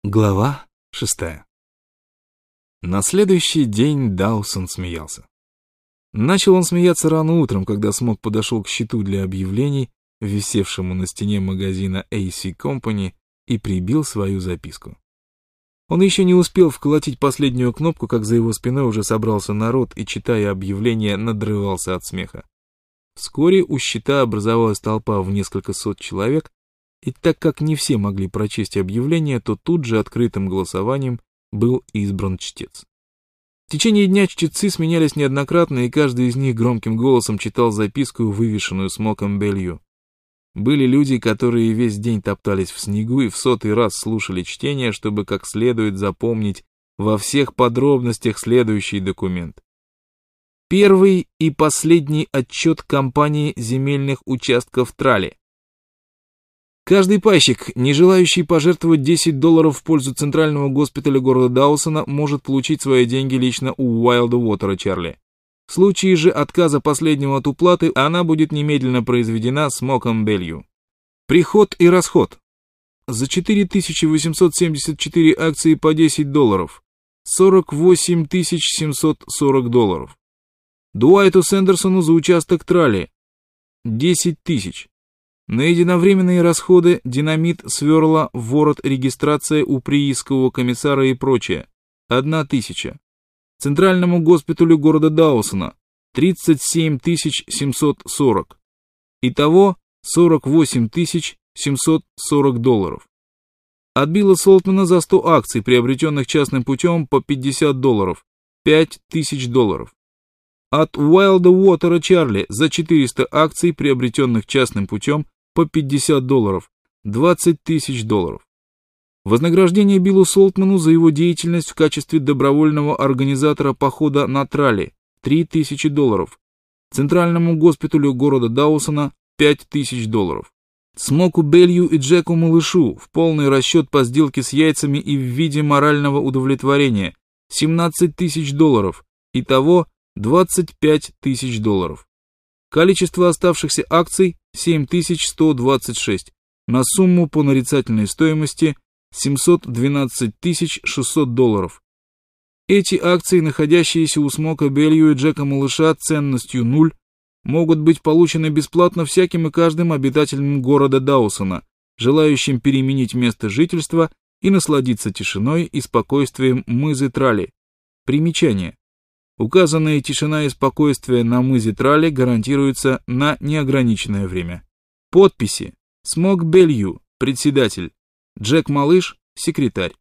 Глава 6. На следующий день Даусон смеялся. Начал он смеяться рано утром, когда Смок подошел к щиту для объявлений, висевшему на стене магазина AC Company, и прибил свою записку. Он еще не успел вколотить последнюю кнопку, как за его спиной уже собрался народ и, читая объявление, надрывался от смеха. Вскоре у щита образовалась толпа в несколько сот человек, и так как не все могли прочесть объявление, то тут же открытым голосованием был избран чтец. В течение дня чтецы сменялись неоднократно, и каждый из них громким голосом читал записку, вывешенную Смоком Белью. Были люди, которые весь день топтались в снегу и в 100-й раз слушали чтение, чтобы как следует запомнить во всех подробностях следующий документ. Первый и последний отчет компании земельных участков Трали. Каждый пайщик, не желающий пожертвовать $10 в пользу центрального госпиталя города Даусона, может получить свои деньги лично у Уайлдвотера Чарли. В случае же отказа последнего от уплаты, она будет немедленно произведена Смоком Белью. Приход и расход. За 4874 акции по $10. $48 740. Дуайту Сэндерсону за участок Трали. 10 000. На единовременные расходы, динамит, сверла, ворот, регистрация у приискового комиссара и прочее. 1000. Центральному госпиталю города Даусона. 37 740. Итого $48 740. От Билла Солтмана за 100 акций, приобретенных частным путем, по $50. $5000. От Уайлдвотера Чарли за 400 акций, приобретенных частным путем, по $50. $20 000. Вознаграждение Биллу Солтману за его деятельность в качестве добровольного организатора похода на Трали $3000. Центральному госпиталю города Даусона $5000. Смоку Белью и Джеку Малышу в полный расчет по сделке с яйцами и в виде морального удовлетворения $17 000. Итого $25 000. Количество оставшихся акций 7126, на сумму по нарицательной стоимости $712 600. Эти акции, находящиеся у Смока Белью и Джека Малыша ценностью 0, могут быть получены бесплатно всяким и каждым обитателем города Даусона, желающим переменить место жительства и насладиться тишиной и спокойствием мызы Трали. Примечание. Указанная тишина и спокойствие на мызе Трали гарантируются на неограниченное время. Подписи: Смок Белью, председатель, Джек Малыш, секретарь.